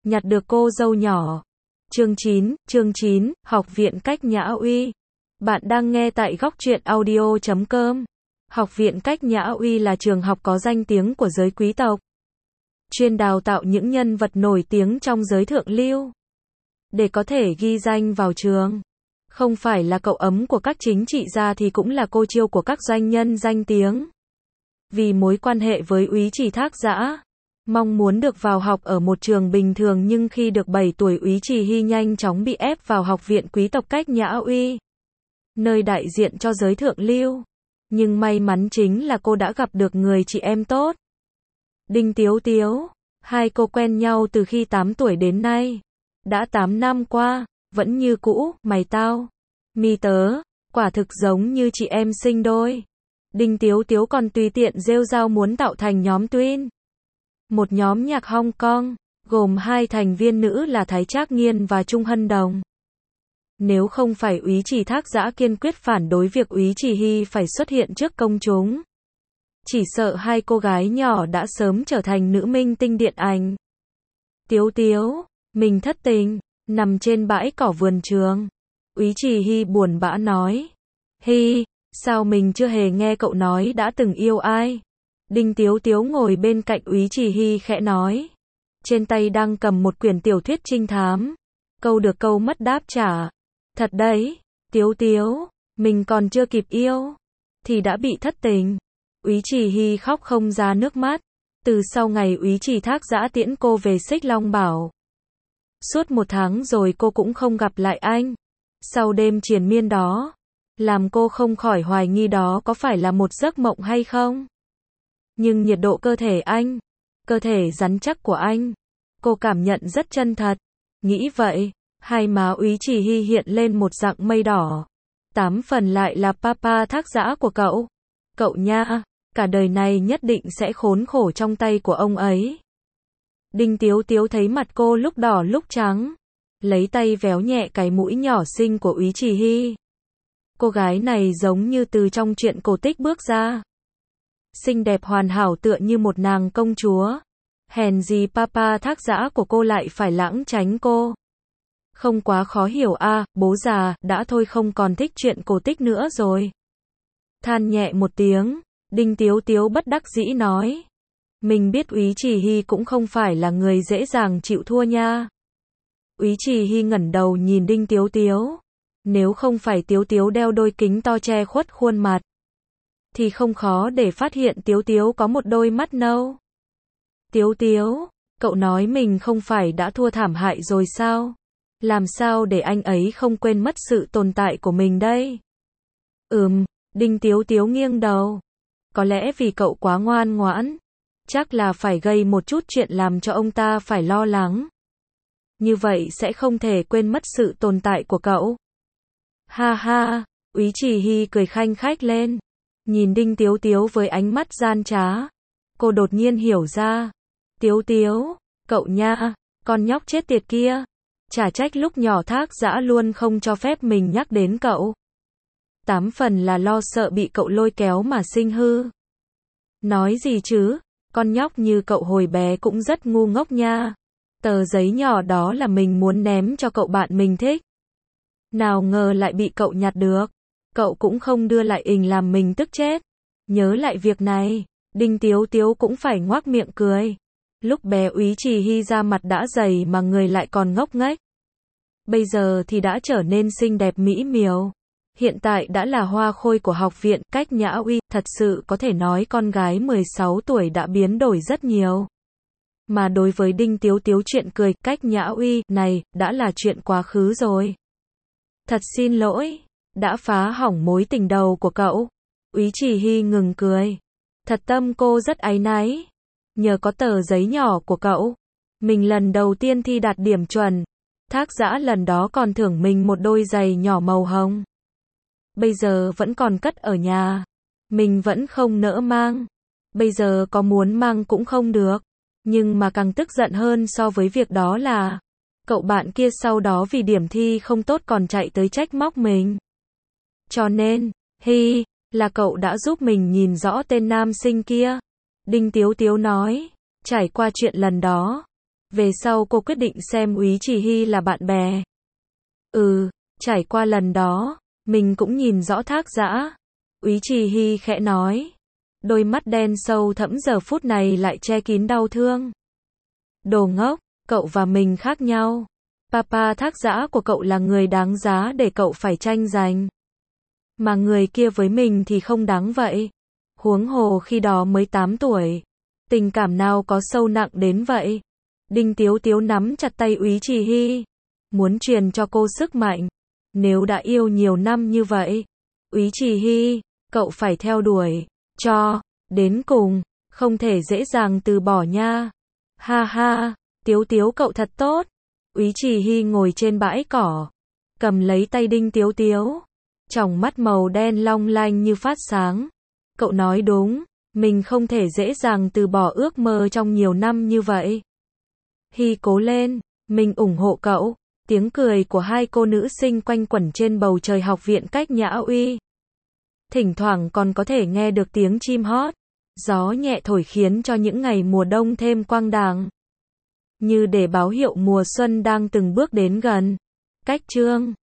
nhặt được cô dâu nhỏ. Chương 9, Học viện Cách Nhã Uy. Bạn đang nghe tại góc truyện audio.com. Học viện Cách Nhã Uy là trường học có danh tiếng của giới quý tộc, chuyên đào tạo những nhân vật nổi tiếng trong giới thượng lưu, để có thể ghi danh vào trường. Không phải là cậu ấm của các chính trị gia thì cũng là cô chiêu của các doanh nhân danh tiếng. Vì mối quan hệ với Úy Trì Thác Dã, mong muốn được vào học ở một trường bình thường, nhưng khi được 7 tuổi Úy Trì Hy nhanh chóng bị ép vào học viện quý tộc Cách Nhã Uy, nơi đại diện cho giới thượng lưu. Nhưng may mắn chính là cô đã gặp được người chị em tốt, Đinh Tiếu Tiếu. Hai cô quen nhau từ khi 8 tuổi đến nay. Đã 8 năm qua, vẫn như cũ, mày tao, mi tớ, quả thực giống như chị em sinh đôi. Đinh Tiếu Tiếu còn tùy tiện rêu rao muốn tạo thành nhóm Twin, một nhóm nhạc Hong Kong, gồm 2 thành viên nữ là Thái Trác Nghiên và Trung Hân Đồng. Nếu không phải Úy Trì Thác Dã kiên quyết phản đối việc Úy Trì Hy phải xuất hiện trước công chúng, chỉ sợ hai cô gái nhỏ đã sớm trở thành nữ minh tinh điện ảnh. Tiếu Tiếu, mình thất tình. Nằm trên bãi cỏ vườn trường, Úy Trì Hy buồn bã nói. Hy, sao mình chưa hề nghe cậu nói đã từng yêu ai? Đinh Tiếu Tiếu ngồi bên cạnh Úy Trì Hy khẽ nói. Trên tay đang cầm một quyển tiểu thuyết trinh thám. Câu được câu mất đáp trả. Thật đấy, Tiếu Tiếu, mình còn chưa kịp yêu thì đã bị thất tình. Úy Trì Hy khóc không ra nước mắt. Từ sau ngày Úy Trì Thác Dã tiễn cô về Xích Long Bảo, suốt 1 tháng rồi cô cũng không gặp lại anh. Sau đêm triền miên đó, làm cô không khỏi hoài nghi đó có phải là một giấc mộng hay không. Nhưng nhiệt độ cơ thể anh, cơ thể rắn chắc của anh, cô cảm nhận rất chân thật. Nghĩ vậy, hai má Úy Trì Hy hiện lên một dạng mây đỏ. 8 phần lại là papa Thác Dã của cậu. Cậu nha, cả đời này nhất định sẽ khốn khổ trong tay của ông ấy. Đinh Tiếu Tiếu thấy mặt cô lúc đỏ lúc trắng, lấy tay véo nhẹ cái mũi nhỏ xinh của Úy Trì Hy. Cô gái này giống như từ trong truyện cổ tích bước ra, xinh đẹp hoàn hảo tựa như một nàng công chúa. Hèn gì papa Thác Dã của cô lại phải lãng tránh cô. Không quá khó hiểu à, bố già, đã thôi không còn thích truyện cổ tích nữa rồi. Than nhẹ một tiếng, Đinh Tiếu Tiếu bất đắc dĩ nói. Mình biết Úy Trì Hy cũng không phải là người dễ dàng chịu thua nha. Úy Trì Hy ngẩng đầu nhìn Đinh Tiếu Tiếu. Nếu không phải Tiếu Tiếu đeo đôi kính to che khuất khuôn mặt, thì không khó để phát hiện Tiếu Tiếu có một đôi mắt nâu. Tiếu Tiếu, cậu nói mình không phải đã thua thảm hại rồi sao? Làm sao để anh ấy không quên mất sự tồn tại của mình đây? Đinh Tiếu Tiếu nghiêng đầu. Có lẽ vì cậu quá ngoan ngoãn, chắc là phải gây một chút chuyện làm cho ông ta phải lo lắng. Như vậy sẽ không thể quên mất sự tồn tại của cậu. Ha ha, Úy Trì Hy cười khanh khách lên, nhìn Đinh Tiếu Tiếu với ánh mắt gian trá. Cô đột nhiên hiểu ra. Tiếu Tiếu, cậu nha, con nhóc chết tiệt kia. Chả trách lúc nhỏ Thác Dã luôn không cho phép mình nhắc đến cậu. 8 phần là lo sợ bị cậu lôi kéo mà sinh hư. Nói gì chứ, con nhóc như cậu hồi bé cũng rất ngu ngốc nha. Tờ giấy nhỏ đó là mình muốn ném cho cậu bạn mình thích, nào ngờ lại bị cậu nhặt được. Cậu cũng không đưa lại ình làm mình tức chết. Nhớ lại việc này, Đinh Tiếu Tiếu cũng phải ngoác miệng cười. Lúc bé Úy Trì Hy ra mặt đã dày mà người lại còn ngốc nghếch. Bây giờ thì đã trở nên xinh đẹp mỹ miều. Hiện tại đã là hoa khôi của học viện Cách Nhã Uy. Thật sự có thể nói con gái 16 tuổi đã biến đổi rất nhiều. Mà đối với Đinh Tiếu Tiếu, chuyện cười Cách Nhã Uy này đã là chuyện quá khứ rồi. Thật xin lỗi, đã phá hỏng mối tình đầu của cậu. Úy Trì Hy ngừng cười. Thật tâm cô rất áy náy. Nhờ có tờ giấy nhỏ của cậu, mình lần đầu tiên thi đạt điểm chuẩn. Thác Dã lần đó còn thưởng mình một đôi giày nhỏ màu hồng. Bây giờ vẫn còn cất ở nhà, mình vẫn không nỡ mang. Bây giờ có muốn mang cũng không được. Nhưng mà càng tức giận hơn so với việc đó là cậu bạn kia sau đó vì điểm thi không tốt còn chạy tới trách móc mình. Cho nên, Hy, là cậu đã giúp mình nhìn rõ tên nam sinh kia. Đinh Tiếu Tiếu nói. Trải qua chuyện lần đó, Về sau cô quyết định xem Úy Trì Hy là bạn bè. Trải qua lần đó, mình cũng nhìn rõ Thác Dã. Úy Trì Hy khẽ nói. Đôi mắt đen sâu thẫm giờ phút này lại che kín đau thương. Đồ ngốc, cậu và mình khác nhau. Papa Thác Dã của cậu là người đáng giá để cậu phải tranh giành. Mà người kia với mình thì không đáng vậy. Huống hồ khi đó mới 8 tuổi. Tình cảm nào có sâu nặng đến vậy? Đinh Tiếu Tiếu nắm chặt tay Úy Trì Hy. Muốn truyền cho cô sức mạnh. Nếu đã yêu nhiều năm như vậy, Úy Trì Hy, cậu phải theo đuổi. Cho đến cùng, không thể dễ dàng từ bỏ nha. Ha ha, Tiếu Tiếu cậu thật tốt. Úy Trì Hy ngồi trên bãi cỏ, cầm lấy tay Đinh Tiếu Tiếu. Tròng mắt màu đen long lanh như phát sáng. Cậu nói đúng, mình không thể dễ dàng từ bỏ ước mơ trong nhiều năm như vậy. Hy cố lên, mình ủng hộ cậu. Tiếng cười của hai cô nữ sinh quanh quẩn trên bầu trời học viện Cách Nhã Uy. Thỉnh thoảng còn có thể nghe được tiếng chim hót. Gió nhẹ thổi khiến cho những ngày mùa đông thêm quang đàng. Như để báo hiệu mùa xuân đang từng bước đến gần. Cách chương